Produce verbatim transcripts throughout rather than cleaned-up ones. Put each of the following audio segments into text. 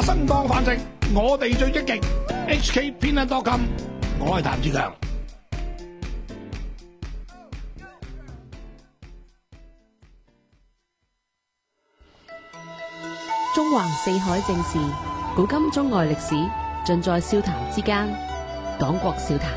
生當飯食，我哋最積極。H K 偏得多金，我係譚志強。 中橫四海正事，古今中外歷史，盡在笑談之間。講國笑談。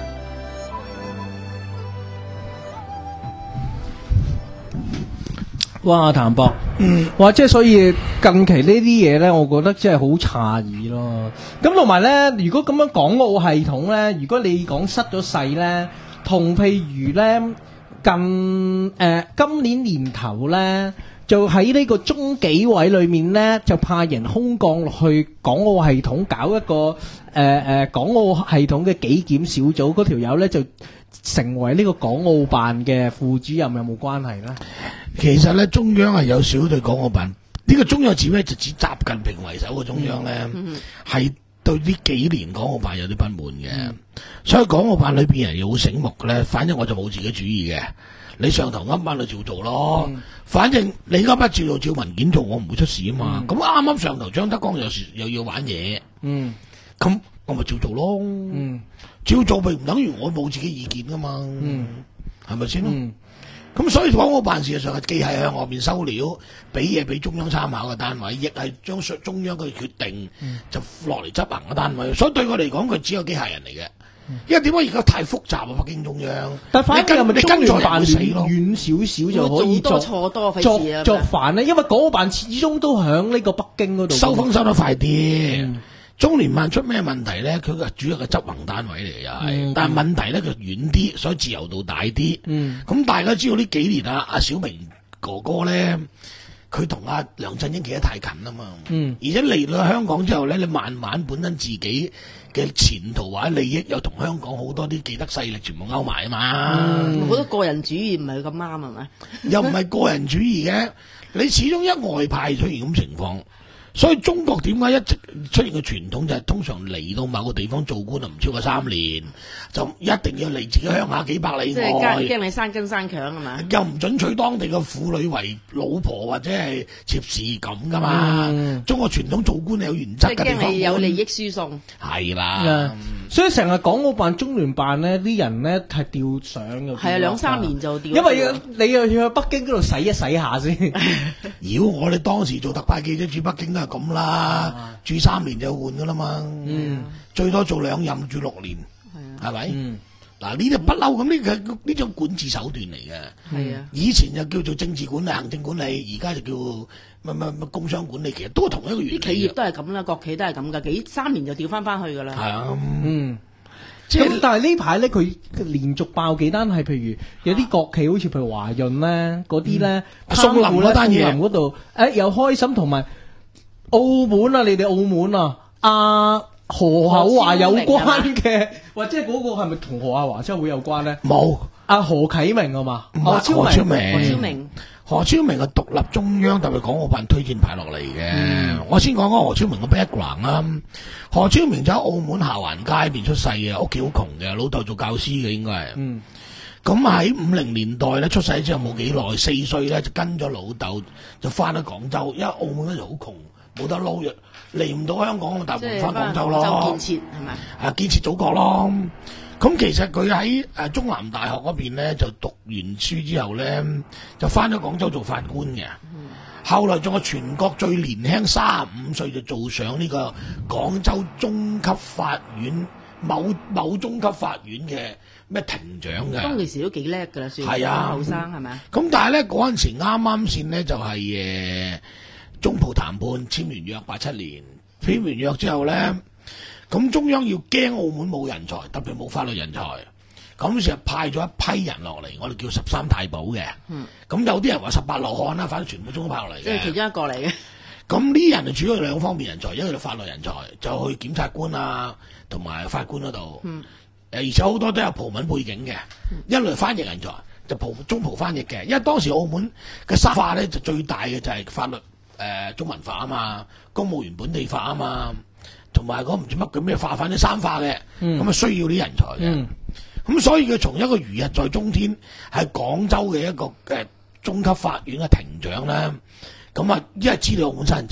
哇，譚博，嗯，哇，即係所以近期呢啲嘢咧，我覺得真係好詫異咯。咁同埋咧，如果咁樣港澳系統咧，如果你講失咗勢咧，同譬如咧近誒、呃、今年年頭咧，就喺呢個中紀委裏面咧，就派人空降落去港澳系統搞一個誒誒、呃、港澳系統嘅紀檢小組，嗰條友咧就成為呢個港澳辦嘅副主任，有冇關係咧？ 其實咧，中央係有少對港澳辦呢、這個中央指咩？就指習近平為首嘅中央咧，係、嗯、對呢幾年港澳辦有啲不滿嘅、嗯。所以港澳辦裏邊人又好醒目嘅咧。反正我就冇自己主意嘅，你上頭噏翻就照做咯。嗯、反正你噏翻照做照文件做，我唔會出事啊嘛。咁啱啱上頭張德江又又要玩嘢，嗯，咁我咪照做咯。嗯，照做並唔等於我冇自己意見噶嘛。嗯，係咪先咯？咁所以港澳辦事實上係既係向外面收料，俾嘢俾中央參考嘅單位，亦係將中央嘅決定就落嚟執行嘅單位。所以對我嚟講，佢只有機械人嚟嘅。因為點解而家太複雜啊？北京中央， 但反正係咪中聯辦死遠少少就可以作錯多作作反呢？因為港澳辦始終都響呢個北京嗰度收風收得快啲。嗯中聯辦出咩問題咧？佢個主要嘅執行單位嚟嘅又係，嗯、但係問題咧佢遠啲，所以自由度大啲。咁、嗯、大家知道呢幾年啊，阿小明哥哥咧，佢同阿梁振英企得太近啦嘛。嗯、而且嚟到香港之後咧，你慢慢本身自己嘅前途或者利益又同香港好多啲既得勢力全部勾埋啊嘛。好、 嗯、多個人主義唔係咁啱係咪？ 又唔係個人主義嘅，你始終一外派出現咁情況。所以中國點解一直出現嘅傳統就係通常嚟到某個地方做官就唔超過三年，就一定要離自己鄉下幾百里外。即係驚你生根生強係嘛？ 又唔准娶當地嘅婦女為老婆或者係妾侍咁噶嘛、嗯？中國傳統做官係有原則嘅地方。即係驚你有利益輸送。係啦、嗯， 所以成日港澳辦、中聯辦呢啲人呢係調上嘅。 係啊，兩三年就調。 因為你又要去北京嗰度洗一洗一下先。 如果我哋當時做特派記者駐北京都係咁啦，啊、住三年就換噶啦嘛，嗯，最多做兩任住六年，係咪？嗱呢啲不嬲咁呢個呢種管治手段嚟嘅，係啊。以前就叫做政治管理、行政管理，而家就叫乜乜乜工商管理，其實都係同一個原理。 啲企業都係咁啦，國企都係咁噶，幾三年就調翻翻去噶啦。係啊， 嗯。即係，但係呢排咧，佢連續爆幾單係，譬如有啲國企，好似譬如華潤咧，嗰啲咧， 宋林嗰單嘢， 宋林嗰度，誒又開心，同埋澳門啊，你哋澳門啊，阿何厚華有關嘅，或者嗰個係咪同何亞華真係會有關咧？ 冇， 阿何啟明啊嘛， 何超明， 何超明。 何超明係獨立中央特別港澳辦推薦派落嚟嘅。嗯、我先講講何超明嘅 background 啦。何超明就喺澳門下環街邊出世嘅，屋企好窮嘅，老豆做教師嘅應該係。嗯。咁喺五零年代咧出世之後冇幾耐，四歲咧就跟咗老豆就翻咗廣州，因為澳門嗰時好窮，冇得撈，嚟唔到香港，大部分翻廣州咯。 就建設係咪？ 啊，建設祖國咯。咁其實佢喺誒中南大學嗰邊咧就讀完書之後咧就翻咗廣州做法官嘅，嗯、後來仲有全國最年輕三十五歲就做上呢個廣州中級法院某某中級法院嘅咩庭長嘅。 當其時都幾叻㗎啦，算係啊， 後生係咪？ 咁但係咧嗰陣時啱啱先咧就係、是、誒、呃、中葡談判簽完約八七年，簽完約之後咧。咁中央要驚澳門冇人才，特別冇法律人才，咁成日派咗一批人落嚟，我哋叫十三太保嘅。嗯，咁有啲人話十八羅漢啦，反正全部中央派落嚟嘅。 即係其中一個嚟嘅。 咁呢人就主要兩方面人才，一個就法律人才，就去檢察官啊，同埋法官嗰度。嗯。誒，而且好多都有葡文背景嘅，嗯、一類翻譯人才就葡中葡翻譯嘅，因為當時澳門嘅三化咧就最大嘅就係法律誒、呃、中文化啊嘛，公務員本地化啊嘛。同埋嗰唔知乜叫咩化，反正三化嘅，咁、嗯、啊需要啲人才嘅，咁、嗯、所以佢從一個如日在中天喺廣州嘅一個嘅中級法院嘅庭長咧，咁啊一係知道澳門身份證，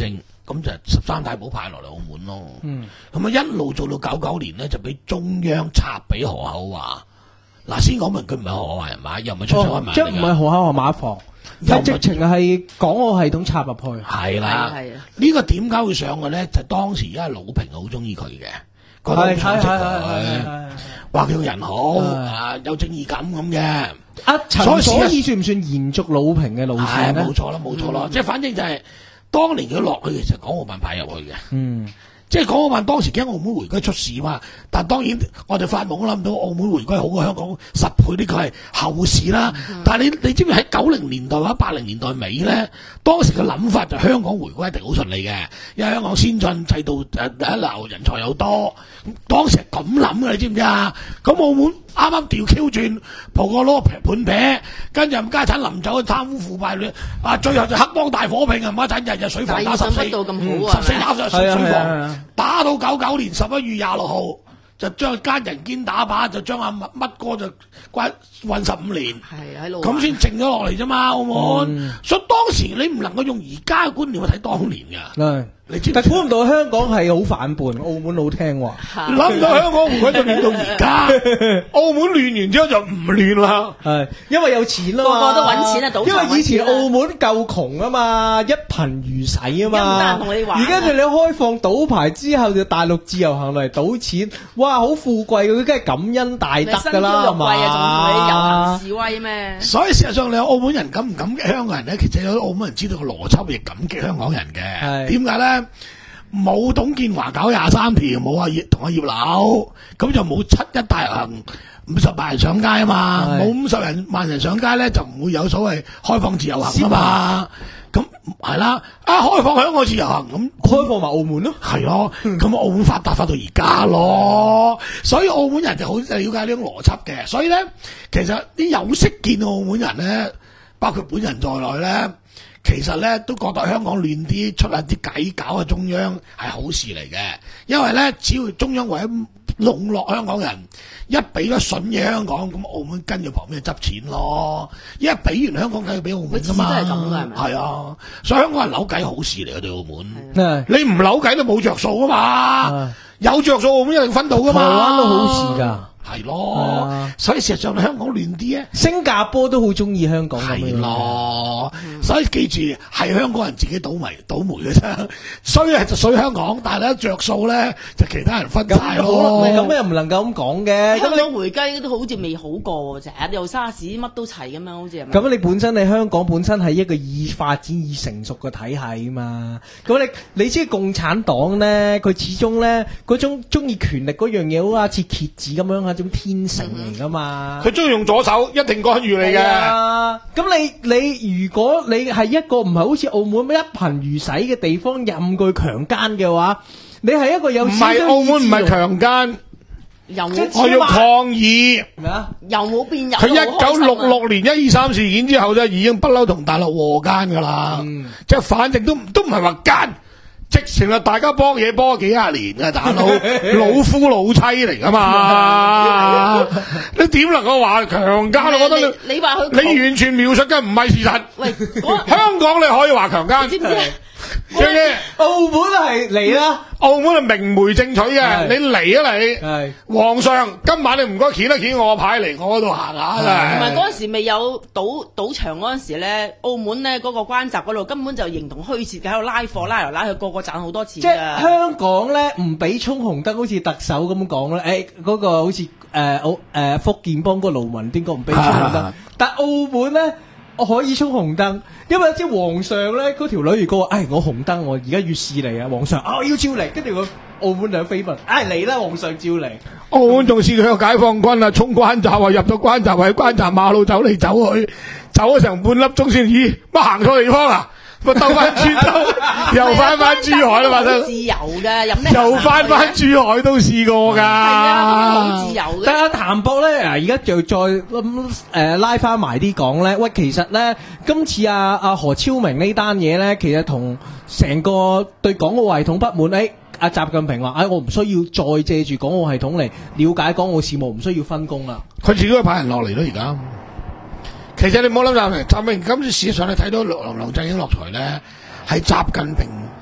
咁就十三太保派落嚟澳門咯。 嗯， 咁啊一路做到九九年咧，就俾中央插俾何厚華。嗱，先講明佢唔係何厚華人馬，又唔係出上海馬嚟㗎， 即係唔係何厚華馬房，係直情係港澳系統插入去。 係啦， 係啊呢個點解會上嘅咧？就當時因為魯平好中意佢嘅，覺得好想識佢，話佢個人好啊，有正義感咁嘅。 啊，陳所以算唔算延續魯平嘅路線咧？ 冇錯啦，冇錯啦，即係反正就係當年佢落去，其實港澳辦派入去嘅。 嗯。 即係港澳辦當時驚澳門回歸出事嘛，但當然我哋發夢都諗到澳門回歸好過香港十倍，呢個係後事啦。嗯、但係你你知唔知喺九零年代或者八零年代尾咧，當時嘅諗法就香港回歸一定好順利嘅，因為香港先進制度誒第一流，人才又多。當時係咁諗嘅，你知唔知啊？咁澳門啱啱調 Q 轉，蒲個攞盤劈，跟住家產臨走貪污腐敗，啊最後就黑幫大火拼啊！家產日日水房打十四，十四打上水房。打到九九年十一月廿六號，就將奸人堅打靶，就將阿乜乜哥就關運十五年， 係喺度咁先靜咗落嚟啫嘛，澳門。嗯、所以當時你唔能夠用而家嘅觀念去睇當年㗎。 係你知唔知？ 但估唔到香港係好反叛，澳門好聽話。 諗唔到香港回歸就亂到而家，澳門亂完之後就唔亂啦。 係因為有錢啦嘛， 個個都揾錢啊，賭場揾錢啊。 因為以前澳門夠窮啊嘛，一貧如洗啊嘛。 而家唔得同你玩。 而家你開放賭牌之後，就大陸自由行嚟賭錢，哇，好富貴，佢梗係感恩大德㗎啦，係嘛？ 仲同你遊行示威咩？ 所以事實上，你澳門人感唔感激香港人咧？其實有澳門人知道個邏輯，亦感激香港人嘅。點解咧？冇董建華搞廿三條，冇阿葉同阿葉劉，咁就冇七一大遊行，五十萬人上街啊嘛，冇五十人萬人上街咧，就唔會有所謂開放自由行啊嘛。咁係啦，啊開放香港自由行，咁開放埋澳門咯， 係咯，咁澳門發達發到而家咯，所以澳門人就好了解呢種邏輯嘅。所以咧，其實啲有識見澳門人咧，包括本人在內咧。其實咧都覺得香港亂啲，出下啲計搞下中央係好事嚟嘅，因為咧只要中央為咗籠絡香港人，一俾咗筍嘢香港，咁澳門跟住旁邊就執錢咯。因為俾完香港梗係俾澳門噶嘛， 佢始終都係咁㗎，係咪？ 係啊，所以香港人扭計好事嚟嘅對澳門。 係你唔扭計都冇着數啊嘛，有着數澳門一定分到噶嘛。 台灣都好事㗎。 係咯，啊、所以事實上香港亂啲啊， 新加坡都好中意香港咁樣。係咯，所以記住係香港人自己倒霉倒霉嘅啫，衰係就衰香港，但係咧着數咧就其他人分晒咯。 咁又唔能夠咁講嘅。 香港回歸都好似未好過，成日又沙士乜都齊咁樣，好似係咪？ 咁你本身你香港本身係一個已發展已成熟嘅體系啊嘛，咁你你知共產黨咧，佢始終咧嗰種中意權力嗰樣嘢，好似蠍子咁樣一種天性嚟噶嘛。 佢中意用左手，一定干預你嘅。 咁你你如果你係一個唔係好似澳門一貧如洗嘅地方，任佢強姦嘅話，你係一個有唔係澳門唔係強姦。我要抗議咩啊？ 又冇變入。 佢一九六六年一二三事件之後咧，已經不嬲同大陸和奸噶啦，嗯、即係反正都都唔係話奸，直情係大家幫嘢幫咗幾廿年嘅大佬，老夫老妻嚟噶嘛？你點能夠話強奸？我覺得你你話佢你完全描述嘅唔係事實。 喂， 香港你可以話強奸， 知唔知？ 知唔知？ 澳門係嚟啦， 澳門係明媒正娶嘅，你嚟啊你！ 係皇上，今晚你唔該掀一掀我個牌嚟我嗰度行下啦。 唔係嗰陣時未有賭賭場嗰陣時咧，澳門咧嗰個關閘嗰度根本就形同虛設嘅，喺度拉貨拉嚟拉去，個個賺好多錢。 即係香港咧唔俾衝紅燈，好似特首咁講咧，誒嗰個好似誒澳誒福建幫個盧文端個唔俾衝紅燈，但澳門咧。我可以衝紅燈，因為即係皇上咧，嗰條女如果話，唉，我紅燈，我而家要試嚟啊，皇上啊，我要照嚟，跟住個澳門兩飛問，唉嚟啦，皇上照嚟。 澳門仲試佢有解放軍啊，衝關閘啊，入咗關閘，喺關閘馬路走嚟走去，走咗成半粒鐘先，咦，乜行錯地方啊？咪兜翻轉頭，又翻翻珠海啦嘛，都自由嘅，有咩？ 又翻翻珠海都試過噶，係啊，好自由嘅。 但係譚博咧，而家就再咁誒拉翻埋啲講咧，喂，其實咧今次阿阿何超明呢單嘢咧，其實同成個對港澳系統不滿，誒，阿習近平話，誒，我唔需要再借住港澳系統嚟了解港澳事務，唔需要分工啦。 佢自己都派人落嚟咯，而家。其實你唔好諗習近平，習近平今次事實上你睇到梁梁振英落台咧，係習近平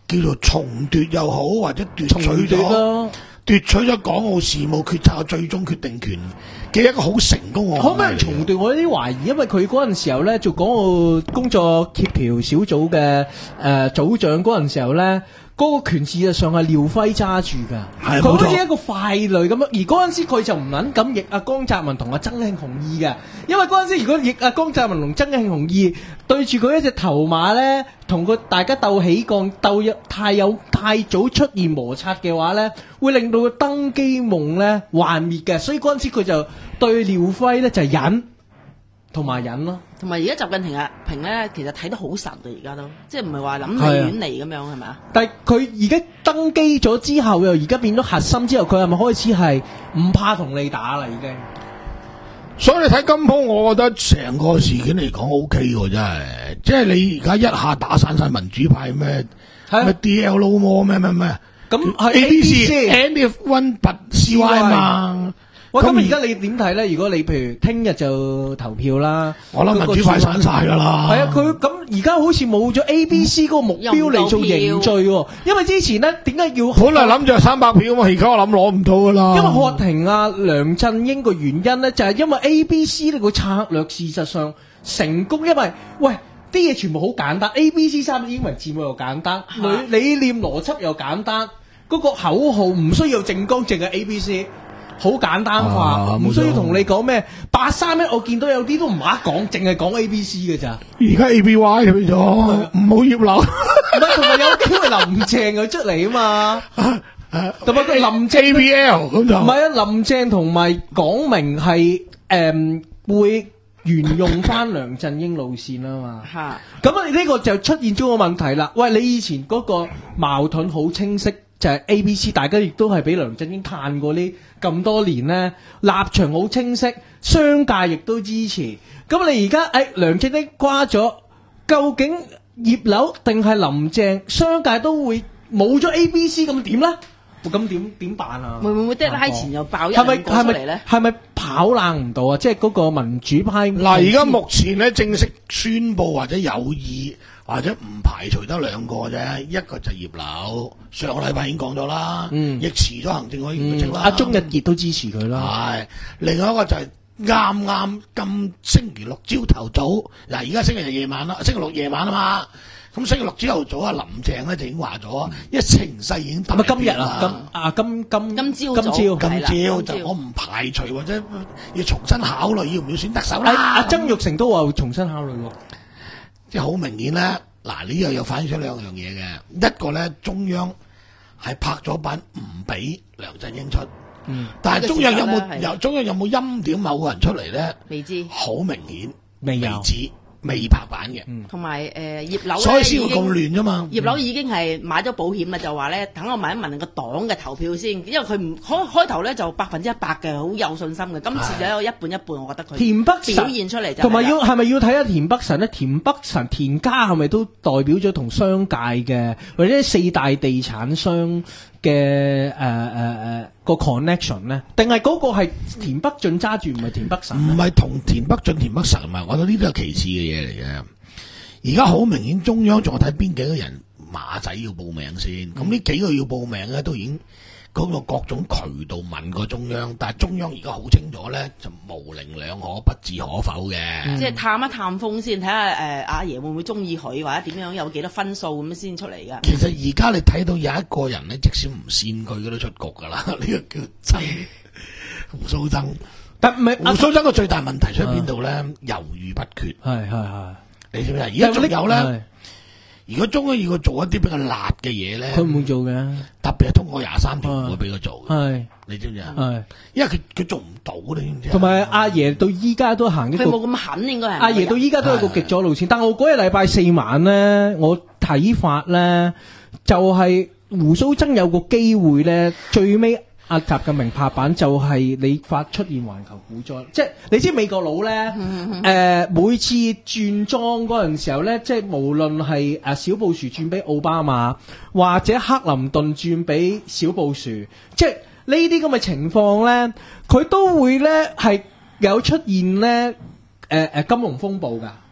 叫做重奪又好，或者奪重取咗奪咯。 奪取咗港澳事務決策嘅最終決定權嘅一個好成功嘅可唔可以案例嚟嘅重奪？我有啲懷疑，因為佢嗰陣時候咧做港澳工作協調小組嘅誒組長嗰陣時候咧。嗰個權事實上係廖輝揸住㗎，佢好係冇錯似一個傀儡咁樣。而嗰陣時佢就唔撚敢逆阿江澤民同阿曾慶紅義嘅，因為嗰陣時如果逆阿江澤民同曾慶紅義對住佢一隻頭馬咧，同佢大家鬥起降，鬥有太有太早出現摩擦嘅話咧，會令到佢登基夢咧幻滅嘅。所以嗰陣時佢就對廖輝咧就係忍同埋忍咯。 同埋而家習近平啊平咧，其實睇得好實啊，而家都即係唔係話諗嚟遠嚟咁樣係咪啊？ 但係佢而家登基咗之後，又而家變咗核心之後，佢係咪開始係唔怕同你打啦？已經。 所以你睇金鋪，我覺得成個事件嚟講 O K 喎，真係，即係你而家一下打散晒民主派咩咩 D L O 魔咩咩咩， 咁係 A B C C and if one but C Y 嘛。 喂，咁咁而家你點睇咧？如果你譬如聽日就投票啦， 我諗民主派散晒㗎啦。 係啊，佢咁而家好似冇咗 A B C 嗰個目標嚟做凝聚喎，因為之前咧點解要本來諗住係三百票嘛，而家我諗攞唔到㗎啦。 因為喝停啊梁振英個原因咧，就係因為 A B C 呢個策略事實上成功，因為喂啲嘢全部好簡單 ，A B C 三英文字母又簡單，理理念邏輯又簡單，嗰個口號唔需要正光，淨係 A B C。好簡單化，唔、啊、需要同你講咩八三一，我見到有啲都唔啱講，淨係講 A B C 嘅咋。 而家 A B Y 去咗，唔好葉劉。 唔係，同埋有機會林鄭佢出嚟啊嘛。同埋佢林鄭 A B L 咁就唔係啊，林鄭同埋講明係誒、嗯、會沿用翻梁振英路線啊嘛。嚇，咁啊呢個就出現咗個問題啦。喂，你以前嗰個矛盾好清晰。就係 A B C， 大家亦都係俾梁振英撐過呢咁多年呢，立場好清晰，商界亦都支持。咁你而家誒梁振英瓜咗，究竟葉劉定係林鄭？商界都會冇咗 A B C， 咁點咧？咁點點辦啊？ 會唔會得拉前又爆一兩個出嚟咧？ 係咪跑冷唔到啊？即係嗰個民主派嗱，而家目前咧正式宣佈或者有意。或者唔排除得兩個啫，一個就葉劉，上個禮拜已經講咗啦，嗯、亦辭咗行政委員會職啦。 阿鍾逸傑都支持佢啦。 係，另外一個就係啱啱今星期六朝頭早，嗱而家星期日夜晚啦，星期六夜晚啊嘛，咁星期六朝頭早啊，林鄭咧就已經話咗，一情勢已經大變啦。今日啊，今啊今今今朝今朝今朝就我唔排除或者要重新考慮要唔要選特首啦。 阿曾鈺成都話會重新考慮喎。 即係好明顯咧，嗱呢樣又反映出兩樣嘢嘅，一個咧中央係拍咗板唔俾梁振英出，嗯，但係中央有冇有中央有冇欽點某個人出嚟咧？ 未知， 好明顯未有， 知未拍板嘅， 同埋誒葉劉， 所以先會咁亂啫嘛。 葉劉已經係買咗保險啦，就話咧等我問一問個黨嘅投票先，因為佢唔開開頭咧就百分之一百嘅，好有信心嘅。今次就有一半一半，我覺得佢田北辰表現出嚟就同埋要係咪要睇下田北辰咧？田北辰田家係咪都代表咗同商界嘅或者四大地產商嘅誒誒誒個 connection 咧？定係嗰個係田北俊揸住，唔係田北辰？ 唔係同田北俊、田北辰啊！我覺得呢啲係其次嘅嘢嚟嘅。而家好明顯，中央仲睇邊幾個人馬仔要報名先。咁呢、嗯、幾個要報名咧，都已經嗰個各種渠道問過中央，但係中央而家好清楚咧，就模棱兩可，不置可否嘅。 嗯、即係探一探風先，睇下誒阿爺會唔會中意佢，或者點樣有幾多分數咁樣先出嚟㗎。 其實而家你睇到有一個人咧，即使唔線佢，佢都出局㗎啦。呢個叫曾胡鬚曾。但唔係胡鬚曾個最大問題出喺邊度咧？猶豫不決。 係係係。你知唔知啊？而家仲有咧，如果中央要佢做一啲比較辣嘅嘢咧， 佢唔會做嘅。 特別係通過廿三條唔會俾佢做嘅。係，你知唔知啊？係，因為佢佢做唔到，你知唔知？同埋阿爺到依家都行一個， 佢冇咁狠，應該係。 阿爺到依家都有個極左路線，但我嗰日禮拜四晚咧，我睇法咧就係胡鬚曾有個機會咧，最尾。阿習近平拍板就係你發出現環球股災，即係你知美國佬咧，誒、嗯呃、每次轉莊嗰陣時候咧，即係無論係誒小布殊轉俾奧巴馬，或者克林頓轉俾小布殊，即係呢啲咁嘅情況咧，佢都會咧係有出現咧誒誒金融風暴㗎。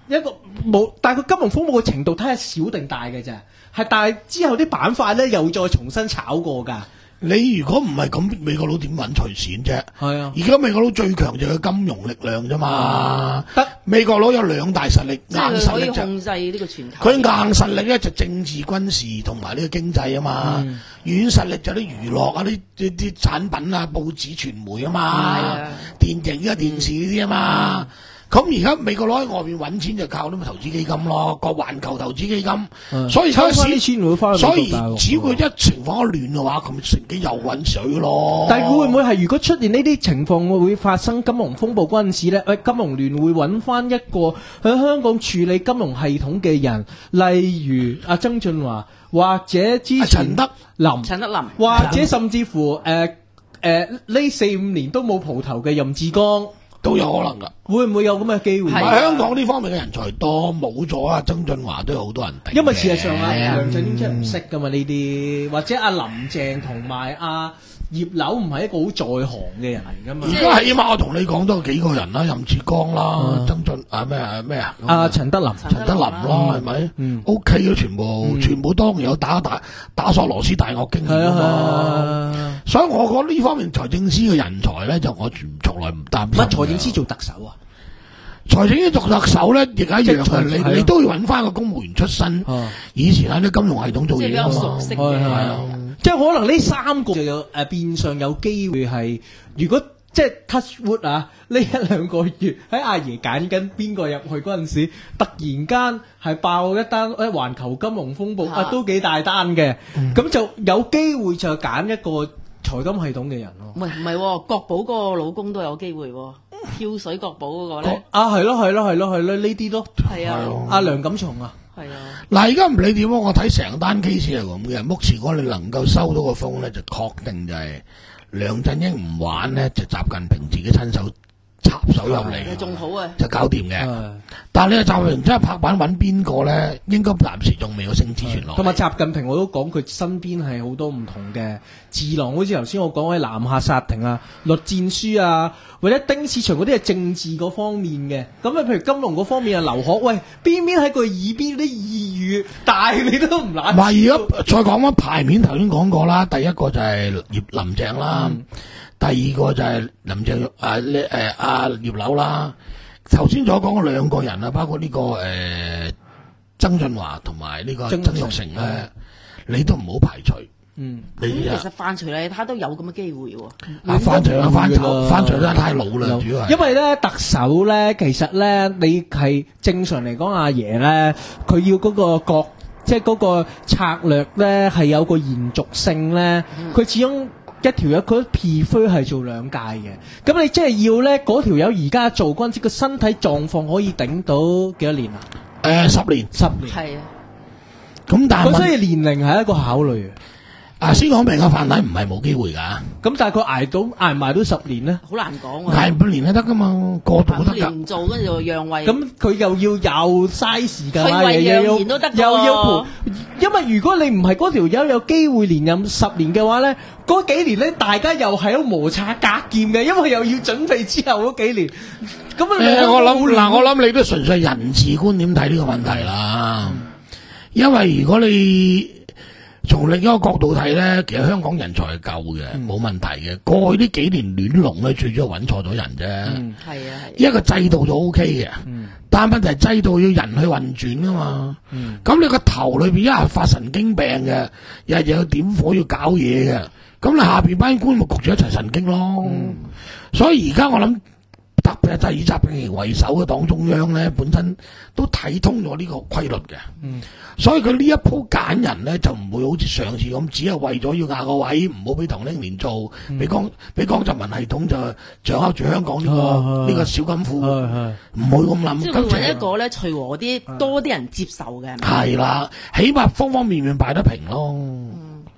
一個冇，但係佢金融風暴嘅程度睇下小定大嘅啫，係但係之後啲板塊咧又再重新炒過㗎。 你如果唔係咁，美國佬點揾除錢啫？ 係啊， 而家美國佬最強就係金融力量啫嘛。 得美國佬有兩大實力，硬即係佢可以實力就控制呢個全球。 佢硬實力咧就政治軍事同埋呢個經濟啊嘛， 嗯軟實力就啲娛樂啊、啲啲啲產品啊、報紙傳媒啊嘛， 係啊電影啊、電視呢啲啊嘛。咁而家美國佬喺外邊揾錢就靠啲咪投資基金咯，個環球投資基金， 嗯所以抽翻啲市錢會翻去所以美國大陸只要一情況一亂嘅話，咁乘機又揾水咯。 但係會唔會係如果出現呢啲情況會發生金融風暴嗰陣時咧？喂，金融聯會揾翻一個喺香港處理金融系統嘅人，例如阿曾俊華，或者之前阿陳德林， 陳德林， 或者甚至乎誒誒呢四五年都冇蒲頭嘅任志剛， 都有可能㗎。 會唔會有咁嘅機會？ 係唔係香港呢方面嘅人才多，冇咗啊！曾俊華都有好多人頂嘅。 因為事實上啊， 係啊梁振英真係唔識噶嘛呢啲，或者阿林鄭同埋阿葉劉唔係一個好在行嘅人嚟噶嘛。 而家起碼我同你講都有幾個人啦，任志剛啦，曾俊啊咩啊咩啊， 阿陳德林， 陳德林啦，係咪？ 嗯 ，O K 嘅全部，全部當然有打打打索羅斯大鱷經驗係啊係啊啊嘛。所以我覺得呢方面財政司嘅人才咧，就我從從來唔擔心。 乜財政司做特首啊？ 財政司做特首咧，亦一樣嘅。 即係係啊你你都要揾翻個公務員出身啊， 以前喺啲金融系統做即係比較嘢啊嘛。 熟悉係係嘅。 係即係可能呢三個就有誒變相有機會係，如果即係 touch wood 啊，呢一兩個月喺阿爺揀緊邊個入去嗰陣時，突然間係爆一單誒環球金融風暴啊，都幾大單嘅，咁就有機會就揀一個財金系統嘅人咯。 喂，唔係喎，國寶嗰個老公都有機會喎，跳水國寶嗰個咧， 啊，係咯係咯係咯係咯，呢啲咯， 係啊， 阿梁錦松啊， 係啊， 嗱，而家唔理點，我睇成單 case 係咁嘅。目前我哋能夠收到個風咧，就確定就係梁振英唔玩咧，就習近平自己親手插手入嚟， 仲好啊， 就搞掂嘅。 係但係你習近平真係拍板揾邊個咧？應該暫時仲未有升之傳落嚟。 同埋習近平我都講佢身邊係好多唔同嘅智囊，好似頭先我講嘅南下殺停啊、栗戰書啊，或者丁薛祥嗰啲係政治嗰方面嘅。咁啊，譬如金融嗰方面啊，劉鶴，喂，邊邊喺佢耳邊啲耳語，但係你都唔懶。 唔係，而家再講翻牌面，頭先講過啦。第一個就係葉林鄭啦， 嗯第二個就係林鄭啊呢誒阿葉劉啦。頭先所講嘅兩個人啊，包括呢、這個誒、呃、曾俊華同埋呢個曾曾鈺成咧，你都唔好排除。 嗯， 咁你啊其實范徐麗他都有咁嘅機會喎， 啊范徐啊范應該唔會啦頭范徐真係太老啦，主要係因為咧特首咧，其實咧你係正常嚟講，阿爺咧佢要嗰個國，即係嗰個策略咧係有個延續性咧，佢、始終。一條友佢 prefer 係做兩屆嘅，咁你即係要咧嗰條友而家做嗰陣時，個身體狀況可以頂到幾多年啊？ 誒十年。 十年。 係啊， 咁但係咁所以問年齡係一個考慮嘅。 啊，先講明啊，范太唔係冇機會㗎， 咁但係佢捱到捱埋都十年咧， 好難講喎， 捱半年都得㗎嘛，過渡都得㗎。 五年唔做跟住就讓位， 咁佢又要又嘥時間， 退位又要讓賢都得㗎喎又要陪。因為如果你唔係嗰條友有機會連任十年嘅話咧，嗰幾年咧大家又係喺度摩擦隔劍嘅，因為又要準備之後嗰幾年。咁啊， 誒，我諗嗱，我諗你都純粹人治觀點睇呢個問題啦。因為如果你從另一個角度睇咧，其實香港人才係夠嘅，冇問題嘅。過去呢幾年亂龍咧，最主要揾錯咗人啫。 係啊係。 一個制度就 O K 嘅，但問題係制度要人去運轉噶嘛。咁你個頭裏邊一係發神經病嘅，日日要點火要搞嘢嘅，咁你下邊班官咪焗住一齊神經咯。所以而家我諗。特別係以習近平為首嘅黨中央咧，本身都睇通咗呢個規律嘅， 嗯、 所以佢呢一鋪揀人咧就唔會好似上次咁，只係為咗要壓個位，唔好俾唐英年做，俾江俾江澤民系統就掌握住香港呢、這個呢、 啊、 個小金庫，唔會咁諗。 即係佢揾一個咧隨和啲，多啲人接受嘅。 係啦，起碼方方面面擺得平咯。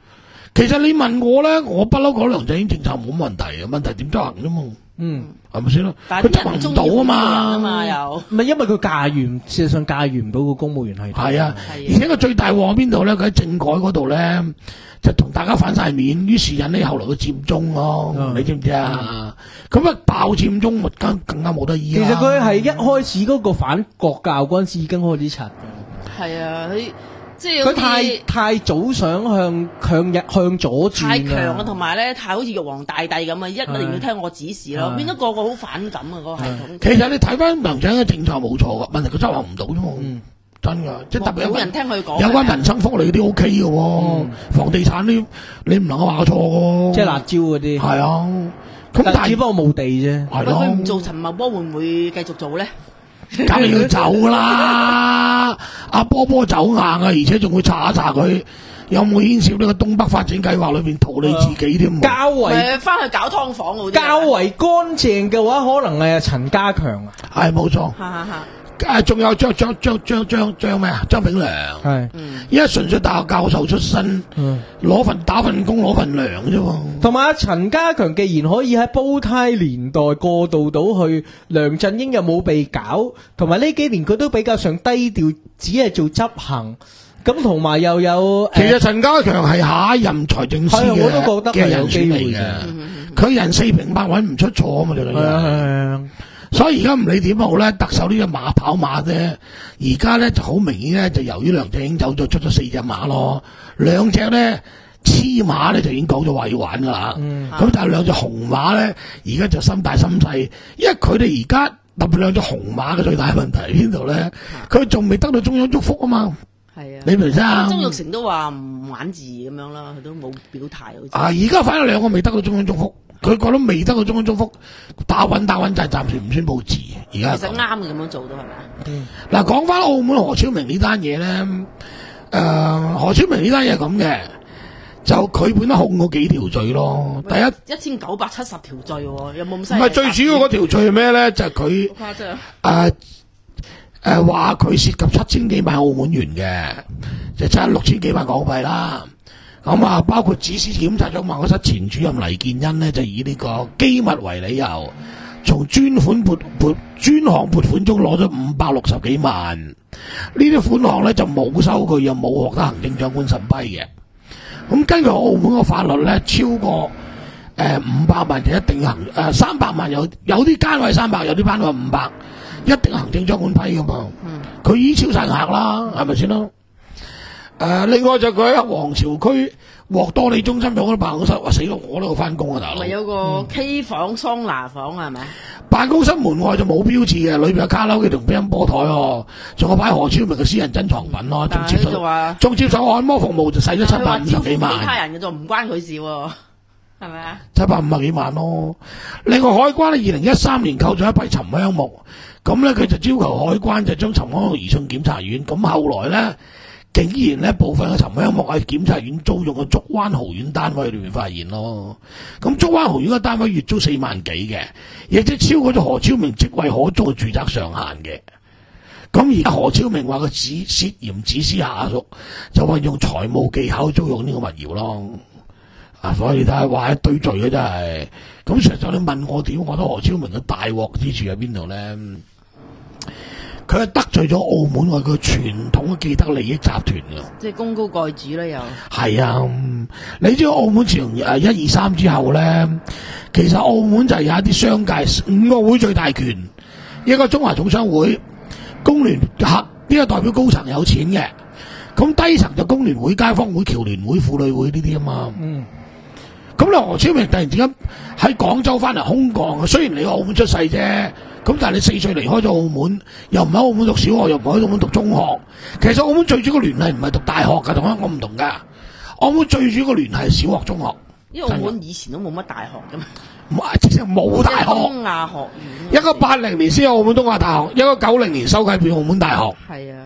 其實你問我咧，我不嬲講梁振英政策冇問題嘅，問題點執行啫嘛。 嗯， 係咪先咯？ 但係佢執行唔到啊嘛。 啊嘛又唔係因為佢駕馭，事實上駕馭唔到個公務員系統。 係啊， 係啊而且佢最大鑊喺邊度咧？佢喺政改嗰度咧，就同大家反晒面，於是引起後來嘅佔中咯。 嗯你知唔知啊？咁啊爆佔中，咪更更加冇得醫啦。 其實佢係一開始嗰個反國教嗰陣時已經開始拆。 係啊，佢即係佢太太早想向向日向左轉太強啊，同埋咧太好似玉皇大帝咁啊，一定要聽我指示咯， 係變咗個個好反感啊嗰個系統。 其實你睇翻梁振英嘅政策冇錯噶，問題佢執行唔到啫嘛。 嗯真噶，即係特別有冇人聽佢講。 有關民生福利嗰啲 O K 嘅喎， 嗯房地產啲你唔能夠話佢錯嘅。 即係辣椒嗰啲。 係啊，咁但係但係只不過冇地啫。 係咯喂佢，唔做陳茂波會唔會繼續做咧？ 梗係要走啦！阿波波走硬啊，而且仲會查一查佢有冇牽涉呢個東北發展計劃裏邊圖你自己添。 較為誒，翻去搞劏房嗰啲啊。 較為乾淨嘅話，可能係陳家強啊。 係冇錯。 哈哈哈。 誒，仲有張張張張張張咩啊？張炳良， 係。 嗯。 因為純粹大學教授出身， 嗯。 攞份打份工攞份糧啫喎。 同埋阿陳家強既然可以喺煲呔年代過渡到去，梁振英又冇被搞，同埋呢幾年佢都比較上低調，只係做執行。咁同埋又有， 其實陳家強係下一任財政司係啊嘅我都覺得係有嘅人選嚟嘅機會嘅。 佢人四平八穩唔出錯啊嘛，呢個係啊係人。 啊係啊所以而家唔理點好咧，特首呢只馬跑馬啫。而家咧就好明顯咧，就由於梁振英走咗，出咗四隻馬咯。兩隻咧黐馬咧就已經講咗話要玩噶啦。咁、 嗯但係兩隻紅馬咧，而家就心大心細，因為佢哋而家特別兩隻紅馬嘅最大問題喺邊度咧？佢仲未得到中央祝福啊嘛。 係啊。 你明唔明啊？ 曾鈺成都話唔玩字咁樣啦，佢都冇表態好似。 啊！而家反而兩個未得到中央祝福，佢覺得未得到中央祝福，打穩打穩就係暫時唔宣佈字。而家其實啱嘅咁樣做都係咪啊？ 嗱，講翻澳門何超明呢單嘢咧，誒、呃、何超明呢單嘢係咁嘅，就佢本身控過幾條罪咯。第一， 一千九百七十條罪喎，有冇咁犀唔利？ 係最主要嗰條罪係咩咧？就係佢好誇張。 誒誒話佢涉及七千幾萬澳門元嘅，就差六千幾萬港幣啦。咁啊，包括指使檢察長辦公室前主任黎建恩呢，就以呢個機密為理由，從專款撥撥專項撥款中攞咗五百六十幾萬。呢啲款項咧就冇收據，又冇獲得行政長官審批嘅。咁根據澳門嘅法律咧，超過誒五百萬就一定行誒三百萬有有啲單位三百，有啲單位五百，一定行政長官批噶嘛。佢、嗯、已經超晒額啦，係咪先咯？誒、呃，另外就佢喺皇朝區獲多利中心有嗰啲辦公室，話死咯，我都要翻工啊，大佬。 咪有個 K 房、桑拿房係咪？ 辦公室門外就冇標誌嘅，裏邊有卡拉 OK 同乒乓波台哦，仲有擺何超明嘅私人珍藏品咯，仲接受仲接受按摩服務就使咗七百五十幾萬。 其他人嘅就唔關佢事喎，係咪啊？ 七百五十幾萬咯。另外海關咧，二零一三年扣咗一批沉香木，咁咧佢就要求海關就將沉香木移送檢察院，咁後來咧。竟然咧部分嘅沉香木喺檢察院租用嘅竹灣豪苑單位裏面發現咯，咁竹灣豪苑嘅單位月租四萬幾嘅，亦即超過咗何超明職位可租嘅住宅上限嘅。咁而家何超明話佢指涉嫌指使下屬，就話用財務技巧租用呢個物業咯。啊，所以你睇下話一堆罪嘅真係。咁實際你問我點，我覺得何超明嘅大鑊之處喺邊度咧？佢係得罪咗澳門外個傳統嘅既得利益集團嘅， 即係功高蓋主啦又。 係啊，你知道澳門自從誒一二三之後咧，其實澳門就係有一啲商界五個會最大權，一個中華總商會、工聯合呢個代表高層有錢嘅，咁低層就工聯會、街坊會、僑聯會、婦女會呢啲啊嘛。嗯。咁你何超明突然之間喺廣州翻嚟空降，雖然你喺澳門出世啫。咁但係你四歲離開咗澳門，又唔喺澳門讀小學，又唔喺澳門讀中學。其實澳門最主要嘅聯繫唔係讀大學㗎，同香港唔同㗎。澳門最主要嘅聯繫係小學、中學。 因為澳門以前都冇乜大學㗎嘛。 唔係，直情冇大學。 東亞學院。 一個八零年先有澳門東亞大學，一個九零年收計變澳門大學。 係啊。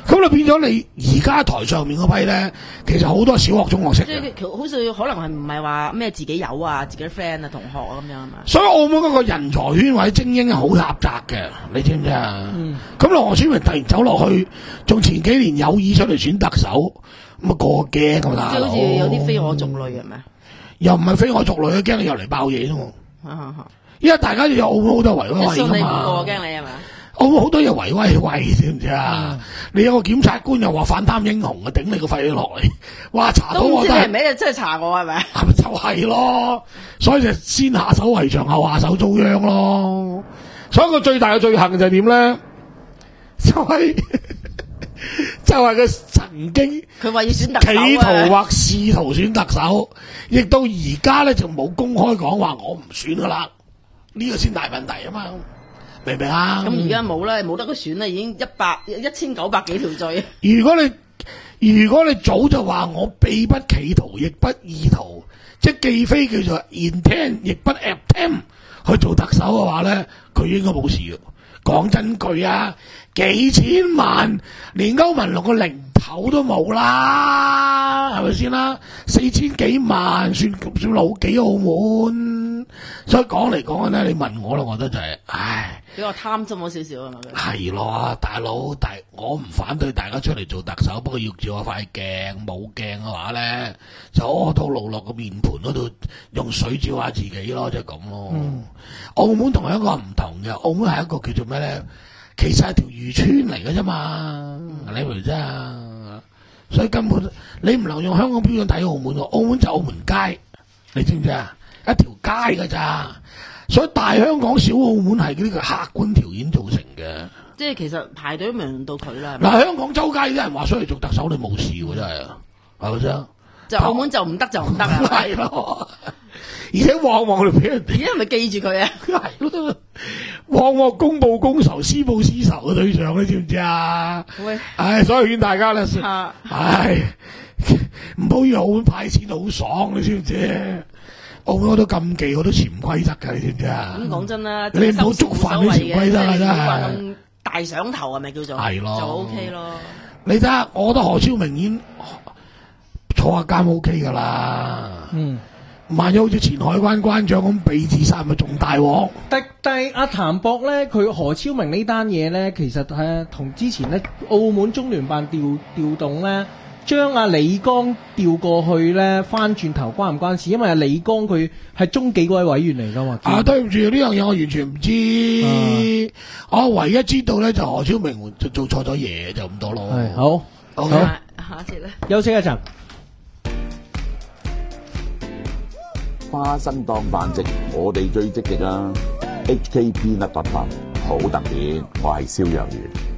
咁就變咗你而家台上面嗰批咧，其實好多小學、中學識嘅。 即係佢好似可能係唔係話咩自己有啊，自己 friend 啊、同學啊咁樣啊嘛。 所以澳門嗰個人才圈或者精英係好狹窄嘅，你知唔知啊？咁羅、嗯、何超明突然走落去，仲前幾年有意出嚟選特首，咁啊個個驚咁大佬。 即係好似有啲非我族類係咪？ 又唔係非我族類，驚你又嚟爆嘢啫嘛。因為大家有澳門好多圍威喂噶嘛。 我驚你係嘛？ 澳門好多嘢圍威喂，知唔知啊？嗯、你有個檢察官又話反貪英雄啊，頂你個肺落嚟，哇查到我都係咪真係查我係咪？ 係咪就係咯？所以就先下手為強，後下手遭殃咯。所以個最大嘅罪行就係點咧？就係、是、就係佢曾經佢話要選特首、啊、 企圖或試圖選特首，亦到而家咧就冇公開講話我唔選噶啦，呢、這個先大問題啊嘛。明唔明啊？ 咁而家冇啦，冇得佢選啦，已經一百一千九百幾條罪。 如果你如果你早就話我秘不企圖，亦不意圖，即係既非叫做 intent， 亦不 attempt 去做特首嘅話咧，佢應該冇事嘅。講真句啊，幾千萬連歐文龍個零頭都冇啦，係咪先啦？四千幾萬算算老幾澳門，所以講嚟講去咧，你問我啦，我覺得就係、是，唉， 比較貪心咗少少啊嘛。 係咯，大佬，大我唔反對大家出嚟做特首，不過要照下塊鏡，冇鏡嘅話咧，就屙到路落個面盤嗰度用水照下自己咯，即係咁咯。嗯、澳門同香港唔同嘅，澳門係一個叫做咩咧？其實係條漁村嚟嘅啫嘛，嗯、你明唔明啫？所以根本你唔能用香港標準睇澳門喎，澳門就澳門街，你知唔知啊？一條街㗎咋，所以大香港小澳門係呢個客觀條件造成嘅。即係其實排隊都未輪到佢啦。 嗱，香港周街啲人話出嚟做特首，你冇事喎，真係，係咪先？ 就澳門就唔得就唔得啊！ 係咯，而且往往你俾人哋， 而家係咪記住佢啊？ 係咯，往往公報公仇，私報私仇嘅對象，你知唔知啊？喂，唉，所以勸大家咧，啊、唉，唔好以為澳門派錢好爽，你知唔知？澳門好多禁忌，好多潛規則㗎，你知唔知啊？咁講真啦，你唔好觸犯啲潛規則啊！真係大上頭係咪叫做？係咯，就 OK 咯。你睇下，我覺得何超明已經坐下監 OK 噶啦。嗯，萬一好似前海關關長咁被自殺，咪仲大鑊？ 但但阿譚博咧，佢何超明呢單嘢咧，其實係同之前咧澳門中聯辦調調動咧，將阿李剛調過去咧，翻轉頭關唔關事？因為阿李剛佢係中紀委委員嚟噶嘛。啊，對唔住，呢樣嘢我完全唔知。啊、我唯一知道咧就何超明就做錯咗嘢，就咁多咯。係好，好，好下次咧休息一陣。花生當飯食，我哋最積極啊 ！H K P 粒不凡好特別，我係蕭若元。